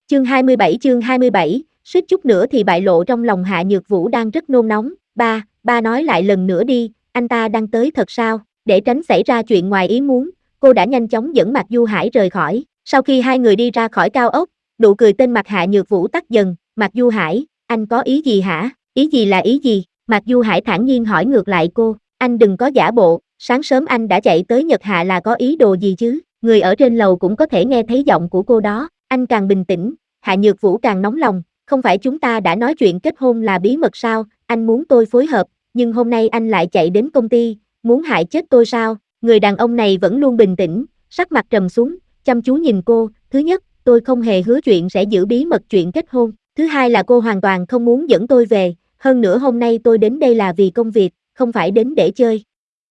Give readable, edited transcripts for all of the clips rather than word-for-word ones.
Chương 27, suýt chút nữa thì bại lộ trong lòng Hạ Nhược Vũ đang rất nôn nóng. Ba nói lại lần nữa đi, anh ta đang tới thật sao? Để tránh xảy ra chuyện ngoài ý muốn, cô đã nhanh chóng dẫn Mạc Du Hải rời khỏi. Sau khi hai người đi ra khỏi cao ốc, nụ cười trên mặt Hạ Nhược Vũ tắt dần. Mạc Du Hải, anh có ý gì hả? Ý gì là ý gì? Mạc Du Hải thản nhiên hỏi ngược lại cô. Anh đừng có giả bộ, sáng sớm anh đã chạy tới Nhật Hạ là có ý đồ gì chứ? Người ở trên lầu cũng có thể nghe thấy giọng của cô đó. Anh càng bình tĩnh, Hạ Nhược Vũ càng nóng lòng. Không phải chúng ta đã nói chuyện kết hôn là bí mật sao? Anh muốn tôi phối hợp, nhưng hôm nay anh lại chạy đến công ty, muốn hại chết tôi sao? Người đàn ông này vẫn luôn bình tĩnh, sắc mặt trầm xuống, chăm chú nhìn cô. Thứ nhất, tôi không hề hứa chuyện sẽ giữ bí mật chuyện kết hôn. Thứ hai là cô hoàn toàn không muốn dẫn tôi về. Hơn nữa hôm nay tôi đến đây là vì công việc, không phải đến để chơi.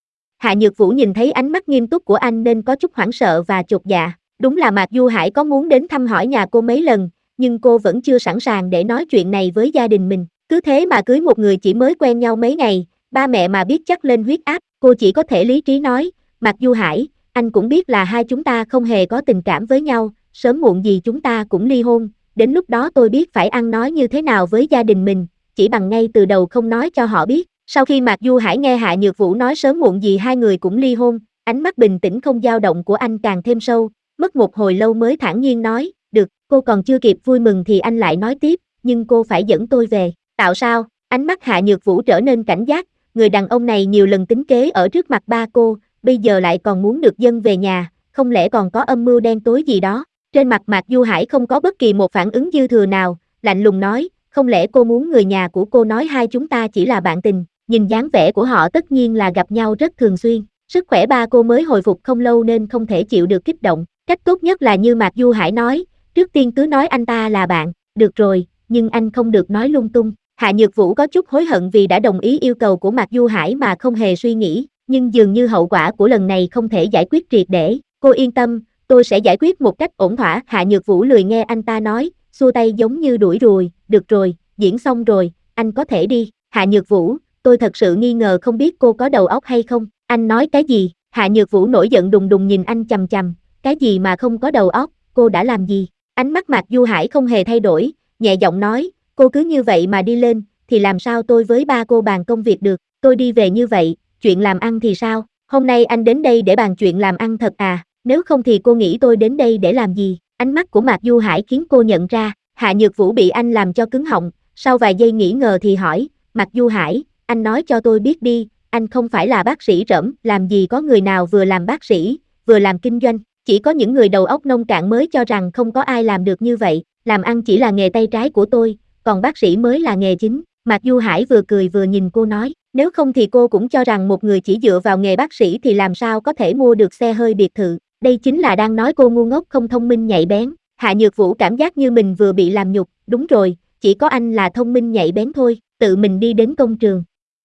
Hạ Nhược Vũ nhìn thấy ánh mắt nghiêm túc của anh nên có chút hoảng sợ và chột dạ. Đúng là Mạc Du Hải có muốn đến thăm hỏi nhà cô mấy lần, nhưng cô vẫn chưa sẵn sàng để nói chuyện này với gia đình mình. Cứ thế mà cưới một người chỉ mới quen nhau mấy ngày, ba mẹ mà biết chắc lên huyết áp. Cô chỉ có thể lý trí nói, Mạc Du Hải, anh cũng biết là hai chúng ta không hề có tình cảm với nhau, sớm muộn gì chúng ta cũng ly hôn. Đến lúc đó tôi biết phải ăn nói như thế nào với gia đình mình, chỉ bằng ngay từ đầu không nói cho họ biết. Sau khi Mạc Du Hải nghe Hạ Nhược Vũ nói sớm muộn gì hai người cũng ly hôn, ánh mắt bình tĩnh không dao động của anh càng thêm sâu, mất một hồi lâu mới thản nhiên nói, được, cô còn chưa kịp vui mừng thì anh lại nói tiếp, nhưng cô phải dẫn tôi về. Tạo sao? Ánh mắt Hạ Nhược Vũ trở nên cảnh giác, người đàn ông này nhiều lần tính kế ở trước mặt ba cô, bây giờ lại còn muốn được dâng về nhà, không lẽ còn có âm mưu đen tối gì đó? Trên mặt Mạc Du Hải không có bất kỳ một phản ứng dư thừa nào, lạnh lùng nói, không lẽ cô muốn người nhà của cô nói hai chúng ta chỉ là bạn tình? Nhìn dáng vẻ của họ tất nhiên là gặp nhau rất thường xuyên. Sức khỏe ba cô mới hồi phục không lâu nên không thể chịu được kích động. Cách tốt nhất là như Mạc Du Hải nói, trước tiên cứ nói anh ta là bạn. Được rồi, nhưng anh không được nói lung tung. Hạ Nhược Vũ có chút hối hận vì đã đồng ý yêu cầu của Mạc Du Hải mà không hề suy nghĩ, nhưng dường như hậu quả của lần này không thể giải quyết triệt để. Cô yên tâm, tôi sẽ giải quyết một cách ổn thỏa. Hạ Nhược Vũ lười nghe anh ta nói, xua tay giống như đuổi ruồi. Được rồi, diễn xong rồi, anh có thể đi. Hạ Nhược Vũ, tôi thật sự nghi ngờ không biết cô có đầu óc hay không. Anh nói cái gì? Hạ Nhược Vũ nổi giận đùng đùng nhìn anh chằm chằm. Cái gì mà không có đầu óc, cô đã làm gì? Ánh mắt Mạc Du Hải không hề thay đổi, nhẹ giọng nói, cô cứ như vậy mà đi lên, thì làm sao tôi với ba cô bàn công việc được? Tôi đi về như vậy, chuyện làm ăn thì sao? Hôm nay anh đến đây để bàn chuyện làm ăn thật à? Nếu không thì cô nghĩ tôi đến đây để làm gì? Ánh mắt của Mạc Du Hải khiến cô nhận ra, Hạ Nhược Vũ bị anh làm cho cứng họng, sau vài giây nghĩ ngờ thì hỏi, Mạc Du Hải, anh nói cho tôi biết đi, anh không phải là bác sĩ rẫm, làm gì có người nào vừa làm bác sĩ, vừa làm kinh doanh, chỉ có những người đầu óc nông cạn mới cho rằng không có ai làm được như vậy, làm ăn chỉ là nghề tay trái của tôi, còn bác sĩ mới là nghề chính. Mạc Du Hải vừa cười vừa nhìn cô nói, nếu không thì cô cũng cho rằng một người chỉ dựa vào nghề bác sĩ thì làm sao có thể mua được xe hơi biệt thự, đây chính là đang nói cô ngu ngốc không thông minh nhạy bén. Hạ Nhược Vũ cảm giác như mình vừa bị làm nhục, đúng rồi, chỉ có anh là thông minh nhạy bén thôi, tự mình đi đến công trường.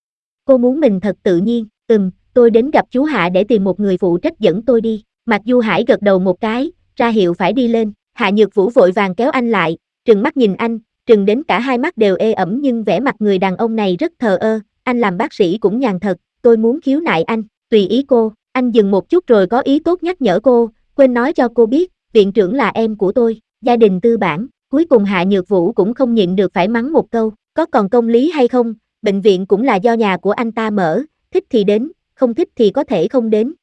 Cô muốn mình thật tự nhiên, tôi đến gặp chú Hạ để tìm một người phụ trách dẫn tôi đi. Mạc Du Hải gật đầu một cái, ra hiệu phải đi lên. Hạ Nhược Vũ vội vàng kéo anh lại, trừng mắt nhìn anh, trừng đến cả hai mắt đều ê ẩm nhưng vẻ mặt người đàn ông này rất thờ ơ. Anh làm bác sĩ cũng nhàn thật, tôi muốn khiếu nại anh, tùy ý cô. Anh dừng một chút rồi có ý tốt nhắc nhở cô, quên nói cho cô biết, viện trưởng là em của tôi, gia đình tư bản. Cuối cùng Hạ Nhược Vũ cũng không nhịn được phải mắng một câu, có còn công lý hay không, bệnh viện cũng là do nhà của anh ta mở, thích thì đến, không thích thì có thể không đến.